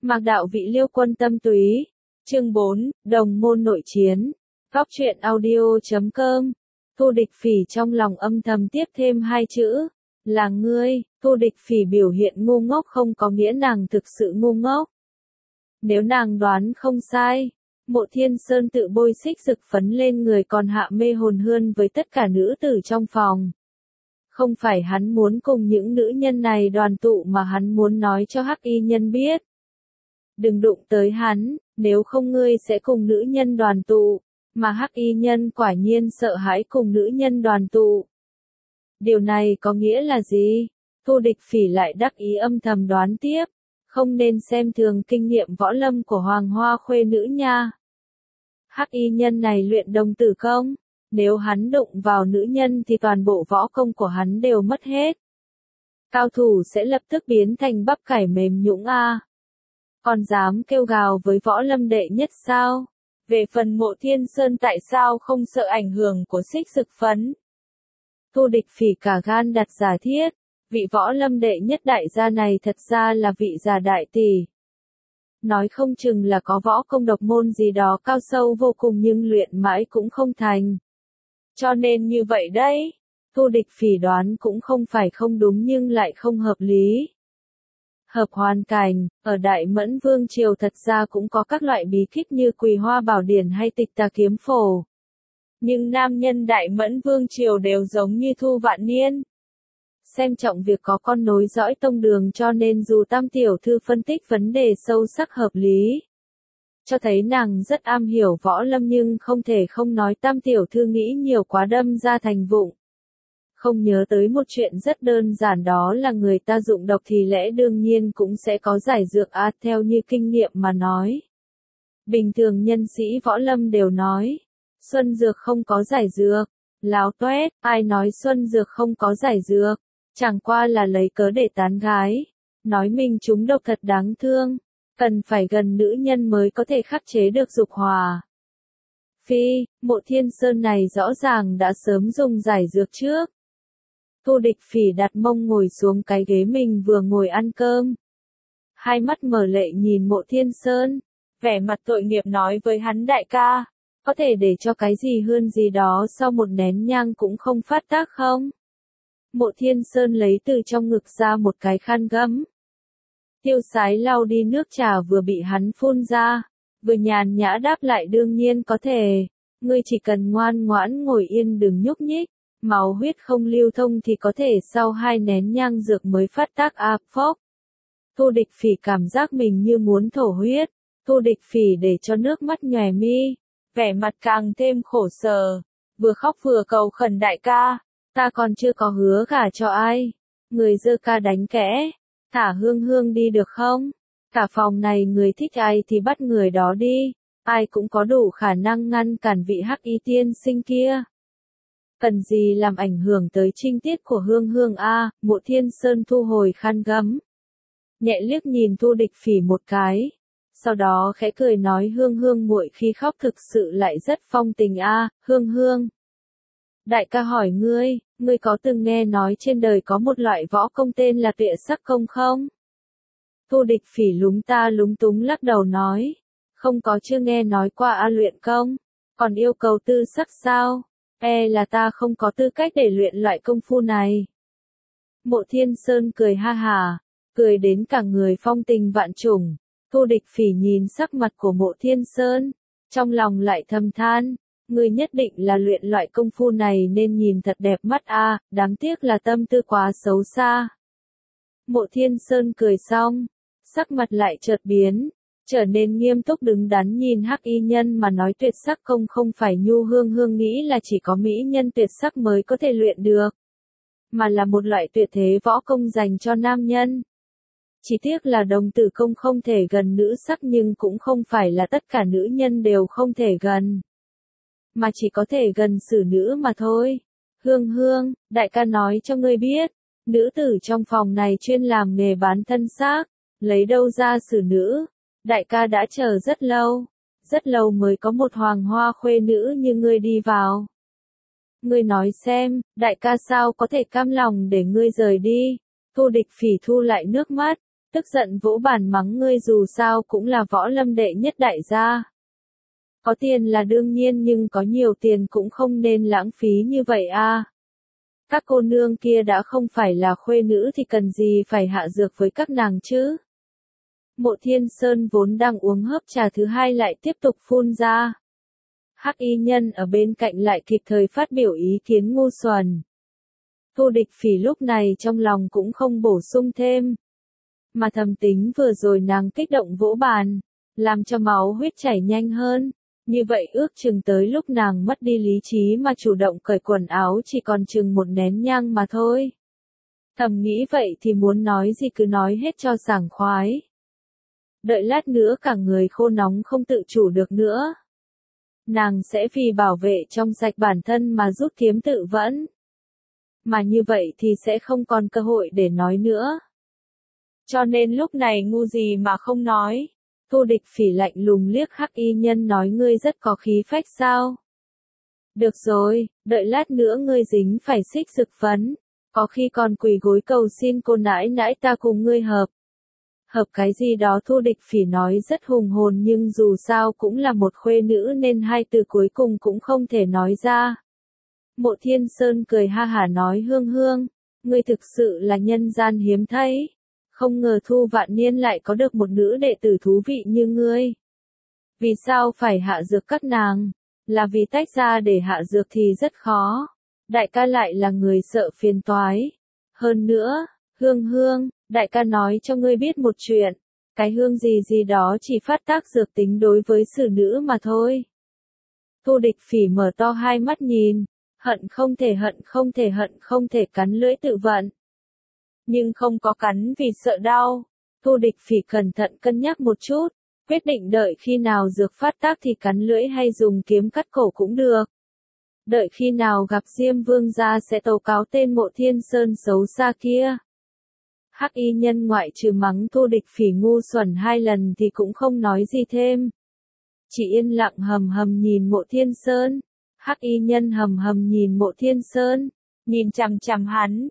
Mạc đạo vị Liêu quân tâm túy. Chương 4, Đồng môn nội chiến. Góc truyện audio.com. Thu Địch Phỉ trong lòng âm thầm tiếp thêm hai chữ. Là ngươi. Thu Địch Phỉ biểu hiện ngu ngốc không có nghĩa nàng thực sự ngu ngốc. Nếu nàng đoán không sai, Mộ Thiên Sơn tự bôi xích rực phấn lên người còn hạ mê hồn hương với tất cả nữ tử trong phòng. Không phải hắn muốn cùng những nữ nhân này đoàn tụ mà hắn muốn nói cho Hắc Y Nhân biết. Đừng đụng tới hắn, nếu không ngươi sẽ cùng nữ nhân đoàn tụ, mà Hắc Y Nhân quả nhiên sợ hãi cùng nữ nhân đoàn tụ. Điều này có nghĩa là gì? Thu Địch Phỉ lại đắc ý âm thầm đoán tiếp, không nên xem thường kinh nghiệm võ lâm của Hoàng Hoa khuê nữ nha. Hắc Y Nhân này luyện đồng tử công, nếu hắn đụng vào nữ nhân thì toàn bộ võ công của hắn đều mất hết. Cao thủ sẽ lập tức biến thành bắp cải mềm nhũn a. Còn dám kêu gào với võ lâm đệ nhất sao? Về phần Mộ Thiên Sơn tại sao không sợ ảnh hưởng của xích rực phấn? Thu Địch Phỉ cả gan đặt giả thiết, vị võ lâm đệ nhất đại gia này thật ra là vị già đại tỷ. Nói không chừng là có võ công độc môn gì đó cao sâu vô cùng nhưng luyện mãi cũng không thành. Cho nên như vậy đấy, Thu Địch Phỉ đoán cũng không phải không đúng nhưng lại không hợp lý. Hợp hoàn cảnh, ở Đại Mẫn Vương Triều thật ra cũng có các loại bí kíp như Quỳ Hoa Bảo Điển hay Tịch Tà Kiếm Phổ. Nhưng nam nhân Đại Mẫn Vương Triều đều giống như Thu Vạn Niên. Xem trọng việc có con nối dõi tông đường cho nên dù Tam tiểu thư phân tích vấn đề sâu sắc hợp lý. Cho thấy nàng rất am hiểu võ lâm nhưng không thể không nói Tam tiểu thư nghĩ nhiều quá đâm ra thành vụng. Không nhớ tới một chuyện rất đơn giản đó là người ta dụng độc thì lẽ đương nhiên cũng sẽ có giải dược theo như kinh nghiệm mà nói. Bình thường nhân sĩ võ lâm đều nói, xuân dược không có giải dược, láo toét, ai nói xuân dược không có giải dược, chẳng qua là lấy cớ để tán gái, nói mình trúng độc thật đáng thương, cần phải gần nữ nhân mới có thể khắc chế được dục hỏa. Phi, Mộ Thiên Sơn này rõ ràng đã sớm dùng giải dược trước. Thu Địch Phỉ đặt mông ngồi xuống cái ghế mình vừa ngồi ăn cơm. Hai mắt mở lệ nhìn Mộ Thiên Sơn, vẻ mặt tội nghiệp nói với hắn đại ca, có thể để cho cái gì hơn gì đó sau một nén nhang cũng không phát tác không? Mộ Thiên Sơn lấy từ trong ngực ra một cái khăn gấm. Tiêu Sái lau đi nước trà vừa bị hắn phun ra, vừa nhàn nhã đáp lại đương nhiên có thể, ngươi chỉ cần ngoan ngoãn ngồi yên đừng nhúc nhích. Máu huyết không lưu thông thì có thể sau 2 nén nhang dược mới phát tác phốc. Thu Địch Phỉ cảm giác mình như muốn thổ huyết. Thu Địch Phỉ để cho nước mắt nhòe mi, vẻ mặt càng thêm khổ sở, vừa khóc vừa cầu khẩn đại ca, ta còn chưa có hứa gả cho ai. Người dơ ca đánh kẽ, thả Hương Hương đi được không? Cả phòng này người thích ai thì bắt người đó đi, ai cũng có đủ khả năng ngăn cản vị Hắc Y tiên sinh kia. Cần gì làm ảnh hưởng tới trinh tiết của Hương Hương a? Mộ Thiên Sơn thu hồi khăn gấm, nhẹ liếc nhìn Thu Địch Phỉ một cái, sau đó khẽ cười nói Hương Hương muội khi khóc thực sự lại rất phong tình a. Hương Hương, đại ca hỏi ngươi có từng nghe nói trên đời có một loại võ công tên là Tuyệt Sắc công không? Thu Địch Phỉ lúng ta lúng túng lắc đầu nói, không có, chưa nghe nói qua luyện công, còn yêu cầu tư sắc sao? Là ta không có tư cách để luyện loại công phu này. Mộ Thiên Sơn cười ha hà, cười đến cả người phong tình vạn trùng. Thu Địch Phỉ nhìn sắc mặt của Mộ Thiên Sơn, trong lòng lại thầm than, ngươi nhất định là luyện loại công phu này nên nhìn thật đẹp mắt đáng tiếc là tâm tư quá xấu xa. Mộ Thiên Sơn cười xong, sắc mặt lại chợt biến, trở nên nghiêm túc đứng đắn nhìn Hắc Y Nhân mà nói Tuyệt Sắc công không phải nhu. Hương Hương nghĩ là chỉ có mỹ nhân tuyệt sắc mới có thể luyện được, mà là một loại tuyệt thế võ công dành cho nam nhân. Chỉ tiếc là đồng tử công không thể gần nữ sắc nhưng cũng không phải là tất cả nữ nhân đều không thể gần, mà chỉ có thể gần xử nữ mà thôi. Hương Hương, đại ca nói cho ngươi biết, nữ tử trong phòng này chuyên làm nghề bán thân xác, lấy đâu ra xử nữ. Đại ca đã chờ rất lâu mới có một Hoàng Hoa khuê nữ như ngươi đi vào. Ngươi nói xem, đại ca sao có thể cam lòng để ngươi rời đi? Thu Địch Phỉ thu lại nước mắt, tức giận vỗ bàn mắng ngươi dù sao cũng là võ lâm đệ nhất đại gia. Có tiền là đương nhiên nhưng có nhiều tiền cũng không nên lãng phí như vậy a. Các cô nương kia đã không phải là khuê nữ thì cần gì phải hạ dược với các nàng chứ. Mộ Thiên Sơn vốn đang uống hớp trà thứ hai lại tiếp tục phun ra. Hắc y nhân ở bên cạnh lại kịp thời phát biểu ý kiến ngu xuẩn. Thu Địch Phỉ lúc này trong lòng cũng không bổ sung thêm. Mà thầm tính vừa rồi nàng kích động vỗ bàn, làm cho máu huyết chảy nhanh hơn. Như vậy ước chừng tới lúc nàng mất đi lý trí mà chủ động cởi quần áo chỉ còn chừng một nén nhang mà thôi. Thầm nghĩ vậy thì muốn nói gì cứ nói hết cho sảng khoái. Đợi lát nữa cả người khô nóng không tự chủ được nữa. Nàng sẽ vì bảo vệ trong sạch bản thân mà rút kiếm tự vẫn. Mà như vậy thì sẽ không còn cơ hội để nói nữa. Cho nên lúc này ngu gì mà không nói. Thu Địch Phỉ lạnh lùng liếc Hắc y nhân nói ngươi rất có khí phách sao. Được rồi, đợi lát nữa ngươi dính phải xích dực phấn. Có khi còn quỳ gối cầu xin cô nãi nãi ta cùng ngươi hợp. Hợp cái gì đó Thu Địch Phỉ nói rất hùng hồn nhưng dù sao cũng là một khuê nữ nên hai từ cuối cùng cũng không thể nói ra. Mộ Thiên Sơn cười ha hả nói Hương Hương, ngươi thực sự là nhân gian hiếm thấy. Không ngờ Thu Vạn Niên lại có được một nữ đệ tử thú vị như ngươi. Vì sao phải hạ dược các nàng? Là vì tách ra để hạ dược thì rất khó. Đại ca lại là người sợ phiền toái. Hơn nữa, Hương, đại ca nói cho ngươi biết một chuyện. Cái hương gì đó chỉ phát tác dược tính đối với xử nữ mà thôi. Thu Địch Phỉ mở to hai mắt nhìn. Hận không thể cắn lưỡi tự vận. Nhưng không có cắn vì sợ đau. Thu Địch Phỉ cẩn thận cân nhắc một chút, quyết định đợi khi nào dược phát tác thì cắn lưỡi hay dùng kiếm cắt cổ cũng được. Đợi khi nào gặp Diêm Vương gia sẽ tố cáo tên Mộ Thiên Sơn xấu xa kia. Hắc y nhân ngoại trừ mắng Thu Địch Phỉ ngu xuẩn 2 lần thì cũng không nói gì thêm. Chỉ yên lặng hầm nhìn Mộ Thiên Sơn. Hắc y nhân hầm nhìn Mộ Thiên Sơn. Nhìn chằm chằm hắn,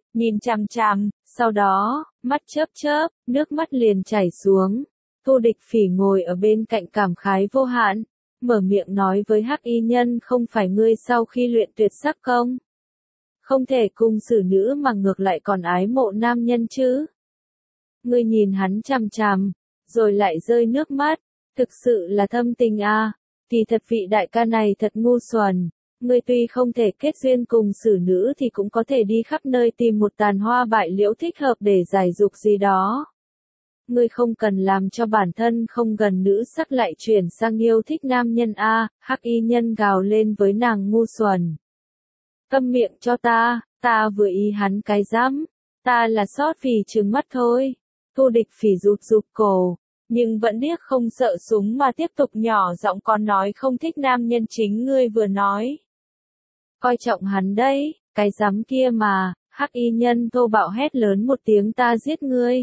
sau đó, mắt chớp, nước mắt liền chảy xuống. Thu Địch Phỉ ngồi ở bên cạnh cảm khái vô hạn, mở miệng nói với Hắc y nhân không phải ngươi sau khi luyện tuyệt sắc công. Không thể cùng xử nữ mà ngược lại còn ái mộ nam nhân chứ. Ngươi nhìn hắn chằm, rồi lại rơi nước mắt, thực sự là thâm tình a. Thì thật vị đại ca này thật ngu xuẩn. Ngươi tuy không thể kết duyên cùng xử nữ thì cũng có thể đi khắp nơi tìm một tàn hoa bại liễu thích hợp để giải dục gì đó. Ngươi không cần làm cho bản thân không gần nữ sắc lại chuyển sang yêu thích nam nhân a. Hắc y nhân gào lên với nàng ngu xuẩn. Câm miệng cho ta vừa ý hắn cái dám, ta là sót vì trừng mắt thôi. Thu Địch Phỉ rụt cổ, nhưng vẫn điếc không sợ súng mà tiếp tục nhỏ giọng còn nói không thích nam nhân chính ngươi vừa nói. Coi trọng hắn đấy, cái dám kia mà. Hắc y nhân thô bạo hét lớn một tiếng ta giết ngươi.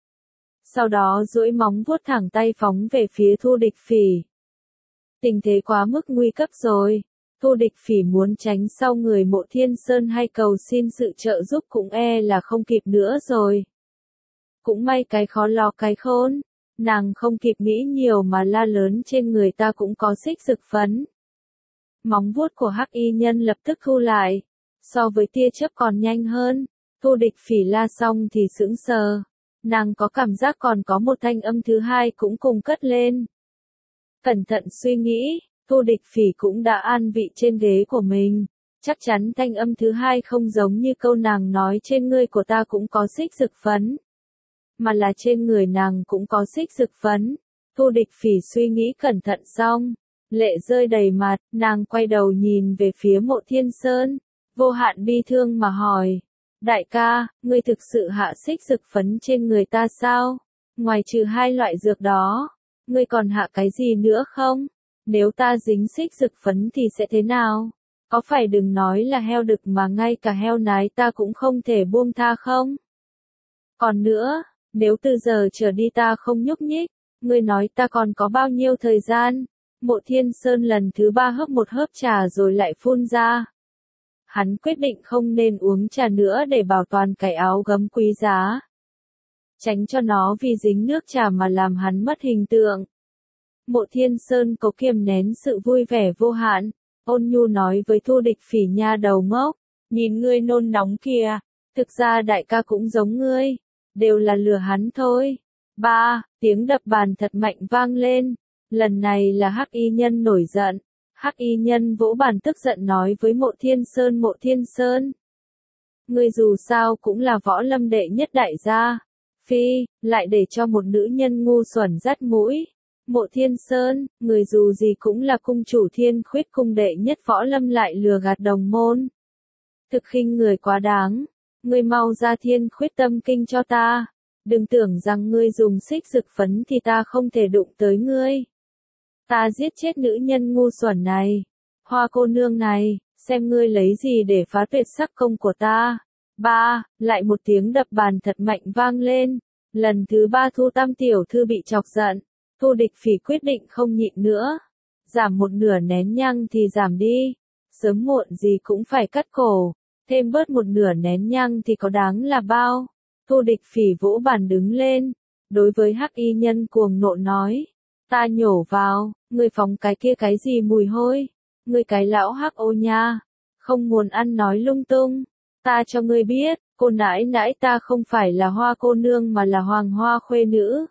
Sau đó duỗi móng vuốt thẳng tay phóng về phía Thu Địch Phỉ. Tình thế quá mức nguy cấp rồi. Thu Địch Phỉ muốn tránh sau người Mộ Thiên Sơn hay cầu xin sự trợ giúp cũng là không kịp nữa rồi. Cũng may cái khó lo cái khôn. Nàng không kịp nghĩ nhiều mà la lớn trên người ta cũng có xích dực phấn. Móng vuốt của Hắc y nhân lập tức thu lại. So với tia chớp còn nhanh hơn. Thu Địch Phỉ la xong thì sững sờ. Nàng có cảm giác còn có một thanh âm thứ hai cũng cùng cất lên. Cẩn thận suy nghĩ, Thu Địch Phỉ cũng đã an vị trên ghế của mình. Chắc chắn thanh âm thứ hai không giống như câu nàng nói trên người của ta cũng có xích dực phấn. Mà là trên người nàng cũng có xích dực phấn. Thu Địch Phỉ suy nghĩ cẩn thận xong. Lệ rơi đầy mặt, nàng quay đầu nhìn về phía Mộ Thiên Sơn. Vô hạn bi thương mà hỏi. Đại ca, ngươi thực sự hạ xích dực phấn trên người ta sao? Ngoài trừ 2 loại dược đó, ngươi còn hạ cái gì nữa không? Nếu ta dính xích dực phấn thì sẽ thế nào? Có phải đừng nói là heo đực mà ngay cả heo nái ta cũng không thể buông tha không? Còn nữa, nếu từ giờ trở đi ta không nhúc nhích, ngươi nói ta còn có bao nhiêu thời gian? Mộ Thiên Sơn lần thứ 3 hớp một hớp trà rồi lại phun ra. Hắn quyết định không nên uống trà nữa để bảo toàn cái áo gấm quý giá. tránh cho nó vì dính nước trà mà làm hắn mất hình tượng. Mộ Thiên Sơn cố kiềm nén sự vui vẻ vô hạn, ôn nhu nói với Thu Địch Phỉ nha đầu ngốc, nhìn ngươi nôn nóng kìa, thực ra đại ca cũng giống ngươi, đều là lừa hắn thôi. Ba, tiếng đập bàn thật mạnh vang lên, lần này là Hắc Y Nhân nổi giận. Hắc Y Nhân vỗ bàn tức giận nói với Mộ Thiên Sơn, ngươi dù sao cũng là võ lâm đệ nhất đại gia, phi, lại để cho một nữ nhân ngu xuẩn dắt mũi. Mộ Thiên Sơn, người dù gì cũng là cung chủ Thiên Khuyết cung đệ nhất võ lâm lại lừa gạt đồng môn. Thực khinh người quá đáng, ngươi mau ra Thiên Khuyết tâm kinh cho ta, đừng tưởng rằng ngươi dùng xích dực phấn thì ta không thể đụng tới ngươi. Ta giết chết nữ nhân ngu xuẩn này, Hoa cô nương này, xem ngươi lấy gì để phá tuyệt sắc công của ta. Ba, lại một tiếng đập bàn thật mạnh vang lên, lần thứ ba Thu Tam tiểu thư bị chọc giận. Thu Địch Phỉ quyết định không nhịn nữa. Giảm một nửa nén nhang thì giảm đi. Sớm muộn gì cũng phải cắt cổ. Thêm bớt một nửa nén nhang thì có đáng là bao. Thu Địch Phỉ vỗ bàn đứng lên. Đối với Hắc Y Nhân cuồng nộ nói. Ta nhổ vào, ngươi phóng cái kia cái gì mùi hôi. Ngươi cái lão Hắc ô nha. Không muốn ăn nói lung tung. Ta cho ngươi biết, cô nãi nãi ta không phải là Hoa cô nương mà là Hoàng Hoa khuê nữ.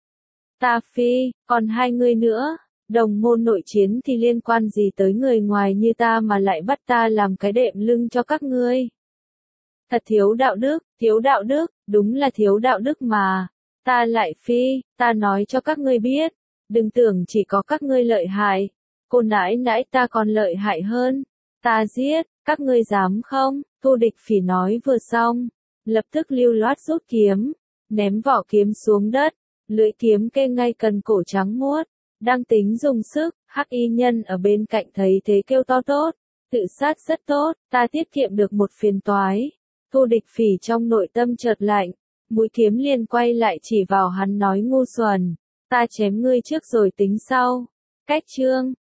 Ta phi, còn hai người nữa, đồng môn nội chiến thì liên quan gì tới người ngoài như ta mà lại bắt ta làm cái đệm lưng cho các ngươi. Thật thiếu đạo đức, đúng là thiếu đạo đức mà. Ta lại phi, ta nói cho các ngươi biết, đừng tưởng chỉ có các ngươi lợi hại, cô nãi nãi ta còn lợi hại hơn. Ta giết, các ngươi dám không? Thu Địch Phỉ nói vừa xong, lập tức lưu loát rút kiếm, ném vỏ kiếm xuống đất. Lưỡi kiếm kê ngay cần cổ trắng muốt, đang tính dùng sức, Hắc Y Nhân ở bên cạnh thấy thế kêu to tốt, tự sát rất tốt, ta tiết kiệm được một phiền toái. Thu Địch Phỉ trong nội tâm chợt lạnh, mũi kiếm liền quay lại chỉ vào hắn nói ngu xuẩn, ta chém ngươi trước rồi tính sau. Cách chương